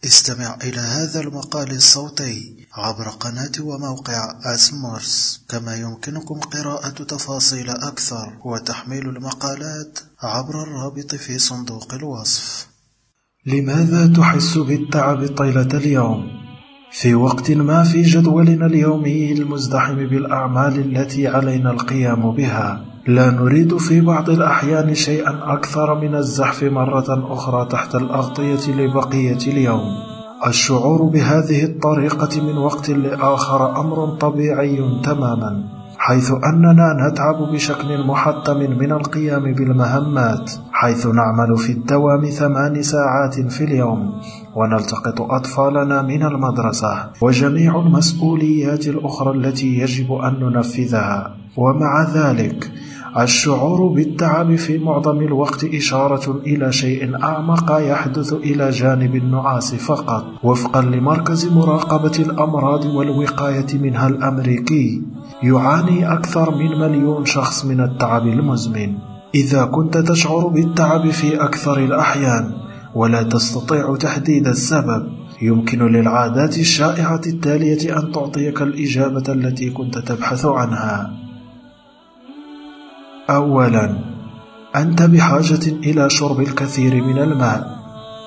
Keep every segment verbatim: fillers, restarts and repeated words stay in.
استمع إلى هذا المقال الصوتي عبر قناة وموقع آسمورس، كما يمكنكم قراءة تفاصيل أكثر وتحميل المقالات عبر الرابط في صندوق الوصف. لماذا تحس بالتعب طيلة اليوم؟ في وقت ما في جدولنا اليومي المزدحم بالأعمال التي علينا القيام بها، لا نريد في بعض الأحيان شيئا أكثر من الزحف مرة أخرى تحت الأغطية لبقية اليوم. الشعور بهذه الطريقة من وقت لآخر أمر طبيعي تماما، حيث أننا نتعب بشكل محتم من القيام بالمهمات، حيث نعمل في الدوام ثمان ساعات في اليوم، ونلتقط أطفالنا من المدرسة وجميع المسؤوليات الأخرى التي يجب أن ننفذها. ومع ذلك الشعور بالتعب في معظم الوقت إشارة إلى شيء أعمق يحدث إلى جانب النعاس فقط، وفقا لمركز مراقبة الأمراض والوقاية منها الأمريكي. يعاني أكثر من مليون شخص من التعب المزمن. إذا كنت تشعر بالتعب في أكثر الأحيان ولا تستطيع تحديد السبب، يمكن للعادات الشائعة التالية أن تعطيك الإجابة التي كنت تبحث عنها. أولا، أنت بحاجة إلى شرب الكثير من الماء.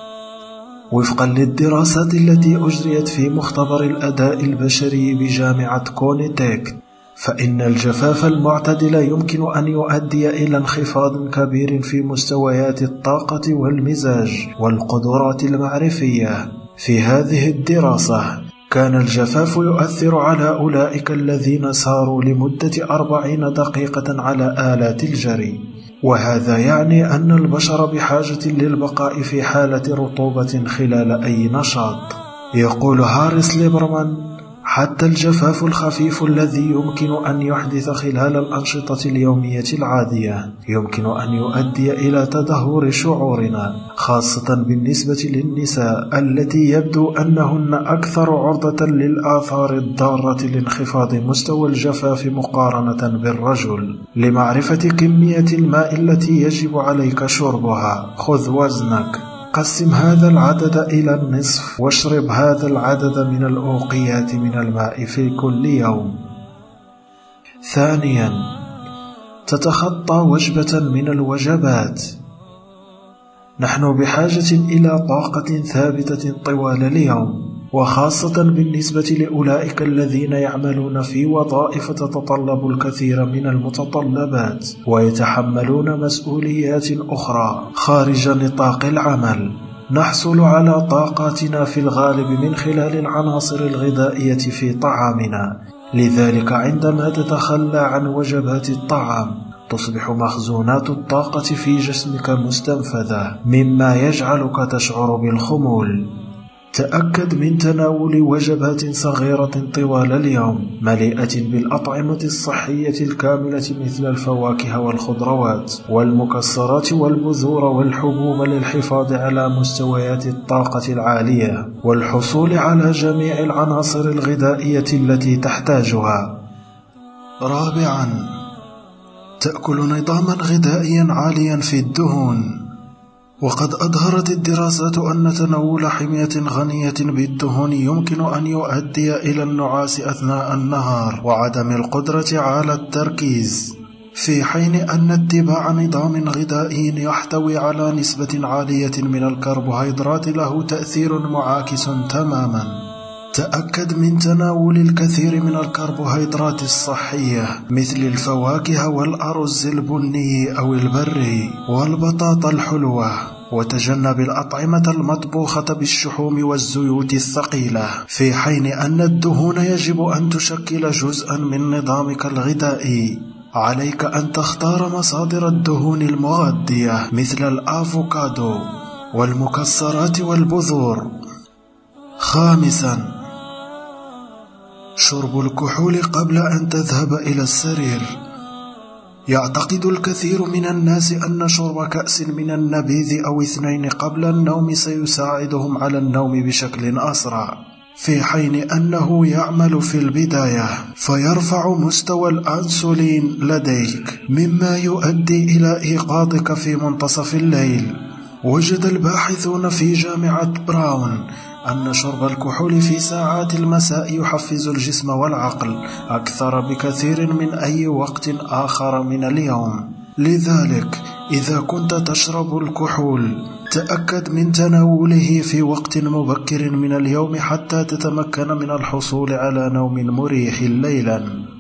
وفقا للدراسات التي أجريت في مختبر الأداء البشري بجامعة كونيتيك، فإن الجفاف المعتدل يمكن أن يؤدي إلى انخفاض كبير في مستويات الطاقة والمزاج والقدرات المعرفية. في هذه الدراسة كان الجفاف يؤثر على أولئك الذين ساروا لمدة أربعين دقيقة على آلات الجري، وهذا يعني أن البشر بحاجة للبقاء في حالة رطوبة خلال أي نشاط. يقول هاريس ليبرمان: حتى الجفاف الخفيف الذي يمكن أن يحدث خلال الأنشطة اليومية العادية يمكن أن يؤدي إلى تدهور شعورنا، خاصة بالنسبة للنساء التي يبدو أنهن أكثر عرضة للآثار الضارة لانخفاض مستوى الجفاف مقارنة بالرجل. لمعرفة كمية الماء التي يجب عليك شربها، خذ وزنك، قسم هذا العدد إلى النصف، واشرب هذا العدد من الأوقيات من الماء في كل يوم. ثانيا، تتخطى وجبة من الوجبات. نحن بحاجة إلى طاقة ثابتة طوال اليوم، وخاصة بالنسبة لأولئك الذين يعملون في وظائف تتطلب الكثير من المتطلبات ويتحملون مسؤوليات أخرى خارج نطاق العمل. نحصل على طاقاتنا في الغالب من خلال العناصر الغذائية في طعامنا، لذلك عندما تتخلى عن وجبات الطعام تصبح مخزونات الطاقة في جسمك مستنفذة، مما يجعلك تشعر بالخمول. تأكد من تناول وجبات صغيرة طوال اليوم مليئة بالأطعمة الصحية الكاملة مثل الفواكه والخضروات والمكسرات والبذور والحبوب للحفاظ على مستويات الطاقة العالية والحصول على جميع العناصر الغذائية التي تحتاجها. رابعا، تأكل نظاما غذائيا عاليا في الدهون. وقد أظهرت الدراسات أن تناول حمية غنية بالدهون يمكن أن يؤدي إلى النعاس أثناء النهار وعدم القدرة على التركيز، في حين أن اتباع نظام غذائي يحتوي على نسبة عالية من الكربوهيدرات له تأثير معاكس تماما. تأكد من تناول الكثير من الكربوهيدرات الصحية مثل الفواكه والأرز البني أو البري والبطاطا الحلوة، وتجنب الأطعمة المطبوخة بالشحوم والزيوت الثقيلة، في حين أن الدهون يجب أن تشكل جزءا من نظامك الغذائي. عليك أن تختار مصادر الدهون المغذية مثل الأفوكادو والمكسرات والبذور. خامسا، شرب الكحول قبل أن تذهب إلى السرير. يعتقد الكثير من الناس أن شرب كأس من النبيذ أو اثنين قبل النوم سيساعدهم على النوم بشكل أسرع، في حين أنه يعمل في البداية فيرفع مستوى الأنسولين لديك، مما يؤدي إلى إيقاظك في منتصف الليل. وجد الباحثون في جامعة براون أن شرب الكحول في ساعات المساء يحفز الجسم والعقل أكثر بكثير من أي وقت آخر من اليوم. لذلك إذا كنت تشرب الكحول تأكد من تناوله في وقت مبكر من اليوم حتى تتمكن من الحصول على نوم مريح ليلا.